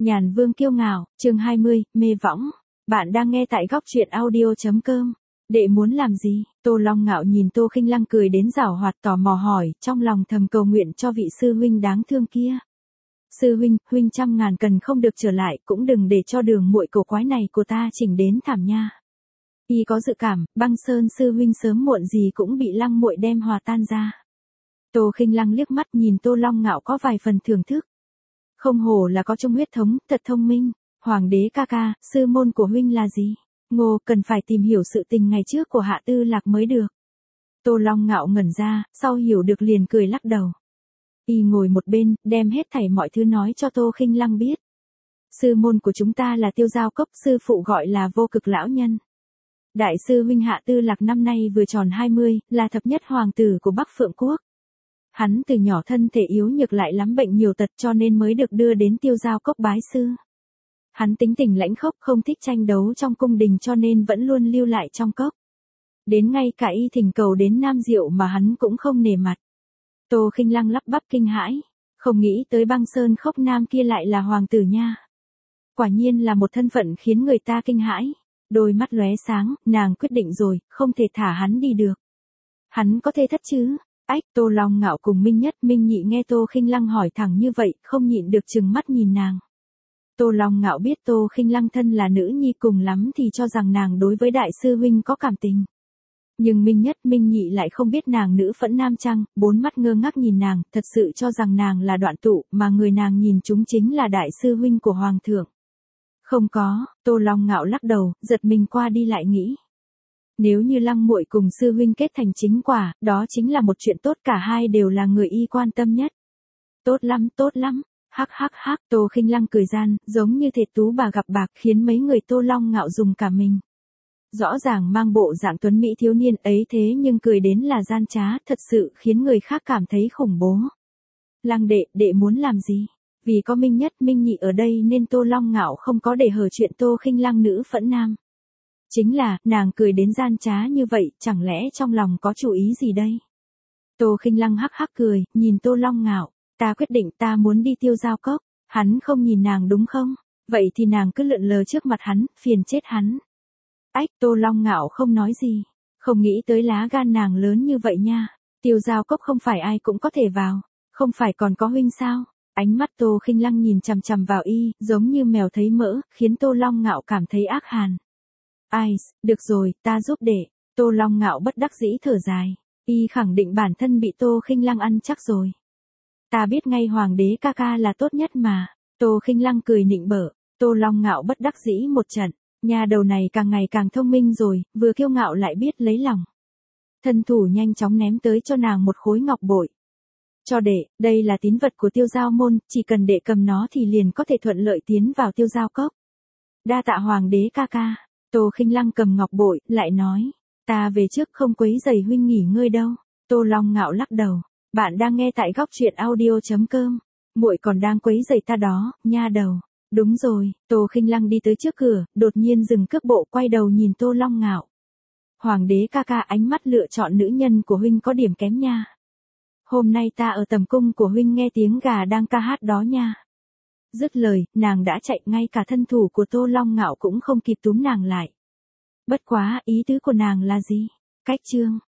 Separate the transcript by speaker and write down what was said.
Speaker 1: Nhàn Vương kiêu ngạo, chương 20, mê võng. Bạn đang nghe tại góc truyện audio.com. Đệ muốn làm gì? Tô Long Ngạo nhìn Tô Khinh Lăng cười đến giảo hoạt tò mò hỏi, trong lòng thầm cầu nguyện cho vị sư huynh đáng thương kia. Sư huynh, huynh trăm ngàn cần không được trở lại, cũng đừng để cho đường muội cổ quái này của ta chỉnh đến thảm nha. Y có dự cảm, Băng Sơn sư huynh sớm muộn gì cũng bị Lăng muội đem hòa tan ra. Tô Khinh Lăng liếc mắt nhìn Tô Long Ngạo có vài phần thưởng thức. Không hổ là có trong huyết thống, thật thông minh. Hoàng đế ca ca, sư môn của huynh là gì? Ngô, cần phải tìm hiểu sự tình ngày trước của Hạ Tư Lạc mới được. Tô Long Ngạo ngẩn ra, sau hiểu được liền cười lắc đầu. Y ngồi một bên, đem hết thảy mọi thứ nói cho Tô Khinh Lăng biết. Sư môn của chúng ta là Tiêu Giao Cốc, sư phụ gọi là Vô Cực lão nhân. Đại sư huynh Hạ Tư Lạc năm nay vừa tròn 20, là thập nhất hoàng tử của Bắc Phượng Quốc. Hắn từ nhỏ thân thể yếu nhược lại lắm bệnh nhiều tật cho nên mới được đưa đến Tiêu Giao Cốc bái sư. Hắn tính tình lãnh khốc, không thích tranh đấu trong cung đình cho nên vẫn luôn lưu lại trong cốc. Đến ngay cả y thỉnh cầu đến Nam Diệu mà hắn cũng không nể mặt. Tô Khinh Lăng lắp bắp kinh hãi, không nghĩ tới Băng Sơn Khốc Nam kia lại là hoàng tử nha. Quả nhiên là một thân phận khiến người ta kinh hãi. Đôi mắt lóe sáng, nàng quyết định rồi, không thể thả hắn đi được. Hắn có thể thất chứ? Ách, Tô Long Ngạo cùng Minh Nhất Minh Nhị nghe Tô Khinh Lăng hỏi thẳng như vậy, không nhịn được trừng mắt nhìn nàng. Tô Long Ngạo biết Tô Khinh Lăng thân là nữ nhi cùng lắm thì cho rằng nàng đối với đại sư huynh có cảm tình. Nhưng Minh Nhất Minh Nhị lại không biết nàng nữ phẫn nam chăng, bốn mắt ngơ ngác nhìn nàng, thật sự cho rằng nàng là đoạn tụ, mà người nàng nhìn chúng chính là đại sư huynh của hoàng thượng. Không có, Tô Long Ngạo lắc đầu, giật mình qua đi lại nghĩ. Nếu như Lăng muội cùng sư huynh kết thành chính quả, đó chính là một chuyện tốt, cả hai đều là người y quan tâm nhất. Tốt lắm, hắc hắc hắc, Tô Khinh Lăng cười gian, giống như thể tú bà gặp bạc, khiến mấy người Tô Long Ngạo dùng cả mình. Rõ ràng mang bộ dạng tuấn mỹ thiếu niên ấy thế nhưng cười đến là gian trá, thật sự khiến người khác cảm thấy khủng bố. Lăng đệ, đệ muốn làm gì? Vì có Minh Nhất Minh Nhị ở đây nên Tô Long Ngạo không có để hở chuyện Tô Khinh Lăng nữ phẫn nam. Chính là, nàng cười đến gian trá như vậy, chẳng lẽ trong lòng có chủ ý gì đây? Tô Khinh Lăng hắc hắc cười, nhìn Tô Long Ngạo, ta quyết định ta muốn đi Tiêu Giao Cốc, hắn không nhìn nàng đúng không? Vậy thì nàng cứ lượn lờ trước mặt hắn, phiền chết hắn. Ách, Tô Long Ngạo không nói gì, không nghĩ tới lá gan nàng lớn như vậy nha. Tiêu Giao Cốc không phải ai cũng có thể vào, không phải còn có huynh sao? Ánh mắt Tô Khinh Lăng nhìn chằm chằm vào y, giống như mèo thấy mỡ, khiến Tô Long Ngạo cảm thấy ác hàn. Ai, được rồi, ta giúp đệ. Tô Long Ngạo bất đắc dĩ thở dài. Y khẳng định bản thân bị Tô Khinh Lăng ăn chắc rồi. Ta biết ngay hoàng đế ca ca là tốt nhất mà. Tô Khinh Lăng cười nịnh bợ. Tô Long Ngạo bất đắc dĩ một trận. Nhà đầu này càng ngày càng thông minh rồi, vừa kiêu ngạo lại biết lấy lòng. Thân thủ nhanh chóng ném tới cho nàng một khối ngọc bội. Cho đệ, đây là tín vật của Tiêu Giao môn, chỉ cần đệ cầm nó thì liền có thể thuận lợi tiến vào Tiêu Giao Cốc. Đa tạ hoàng đế ca ca. Tô Khinh Lăng cầm ngọc bội, lại nói, ta về trước không quấy rầy huynh nghỉ ngơi đâu. Tô Long Ngạo lắc đầu, bạn đang nghe tại góc truyện audio.com. Muội còn đang quấy rầy ta đó, nha đầu. Đúng rồi, Tô Khinh Lăng đi tới trước cửa, đột nhiên dừng cước bộ, quay đầu nhìn Tô Long Ngạo. Hoàng đế ca ca, ánh mắt lựa chọn nữ nhân của huynh có điểm kém nha. Hôm nay ta ở tầm cung của huynh nghe tiếng gà đang ca hát đó nha. Dứt lời, nàng đã chạy, ngay cả thân thủ của Tô Long Ngạo cũng không kịp túm nàng lại. Bất quá, ý tứ của nàng là gì? Cách chương.